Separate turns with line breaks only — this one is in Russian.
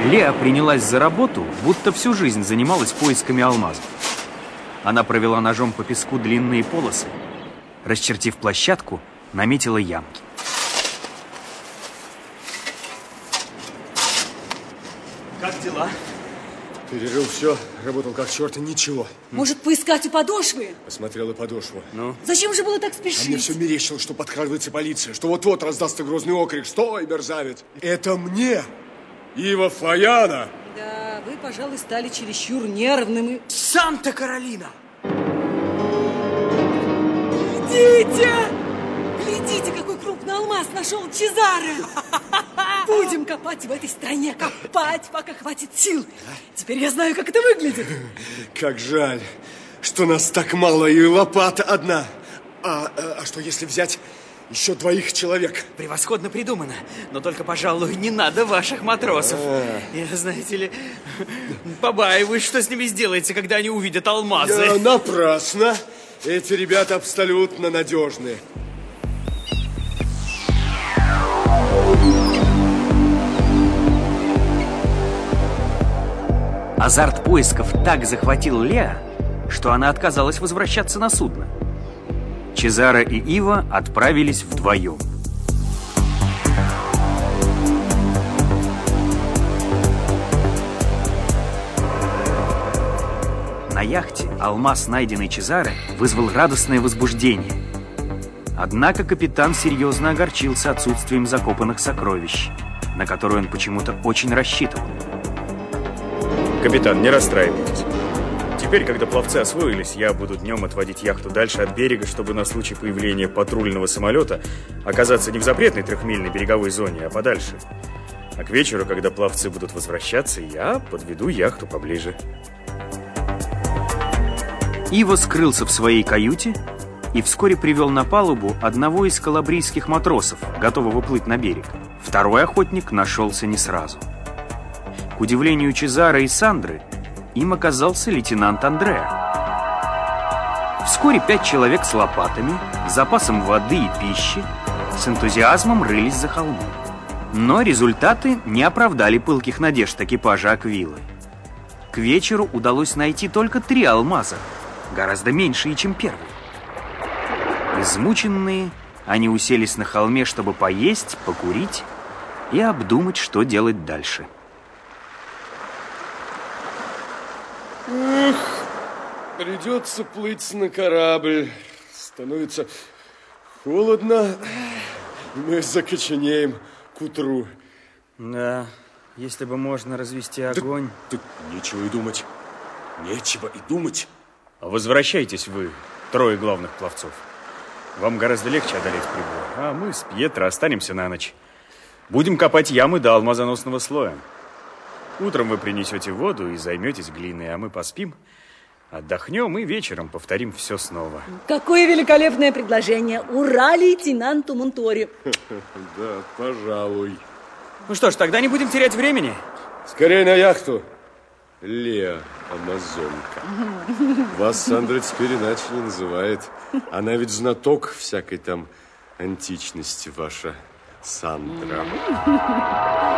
Леа принялась за работу, будто всю жизнь занималась поисками алмазов. Она провела ножом по песку длинные полосы, расчертив площадку, наметила ямки.
Как дела?
Перерыл все, работал как черт и ничего.
Может, поискать у подошвы?
Посмотрел и подошву.
Ну?
Зачем же было так спешить?
А мне все мерещило, что подкрадывается полиция, что вот-вот раздастся грозный окрик. Стой, мерзавец! Это мне! Ива Фаяна!
Да, вы, пожалуй, стали чересчур нервным и...
Санта-Каролина!
Глядите! Глядите, какой крупный алмаз нашел Чезаре! Будем копать в этой стране, копать, пока хватит сил. Теперь я знаю, как это выглядит.
Как жаль, что нас так мало и лопата одна. А что, если взять еще 2 человек?
Превосходно придумано. Но только, пожалуй, не надо ваших матросов. Я, знаете ли, побаиваюсь, что с ними сделаете, когда они увидят алмазы.
Напрасно. Эти ребята абсолютно надежные.
Азарт поисков так захватил Леа, что она отказалась возвращаться на судно. Чезаре и Ива отправились вдвоем. На яхте алмаз, найденный Чезаре, вызвал радостное возбуждение. Однако капитан серьезно огорчился отсутствием закопанных сокровищ, на которые он почему-то очень рассчитывал.
Капитан, не расстраивайтесь. Теперь, когда пловцы освоились, я буду днем отводить яхту дальше от берега, чтобы на случай появления патрульного самолета оказаться не в запретной 3-мильной береговой зоне, а подальше. А к вечеру, когда пловцы будут возвращаться, я подведу яхту поближе.
Ива скрылся в своей каюте и вскоре привел на палубу одного из калабрийских матросов, готового плыть на берег. Второй охотник нашелся не сразу. К удивлению Чезаре и Сандры, им оказался лейтенант Андреа. Вскоре 5 человек с лопатами, запасом воды и пищи, с энтузиазмом рылись за холмом. Но результаты не оправдали пылких надежд экипажа Аквилы. К вечеру удалось найти только 3 алмаза, гораздо меньшие, чем первый. Измученные, они уселись на холме, чтобы поесть, покурить и обдумать, что делать дальше.
Придется плыть на корабль. Становится холодно. Мы закоченеем к утру.
Да, если бы можно развести огонь.
Тут нечего и думать. Нечего и думать.
Возвращайтесь вы, 3 главных пловцов. Вам гораздо легче одолеть прибой. А мы с Пьетро останемся на ночь. Будем копать ямы до алмазоносного слоя. Утром вы принесете воду и займетесь глиной, а мы поспим, отдохнем и вечером повторим все снова.
Какое великолепное предложение! Ура лейтенанту Монтори!
Да, пожалуй.
Ну что ж, тогда не будем терять времени.
Скорее на яхту. Леа, амазонка. Вас Сандра теперь иначе не называет. Она ведь знаток всякой там античности, ваша Сандра.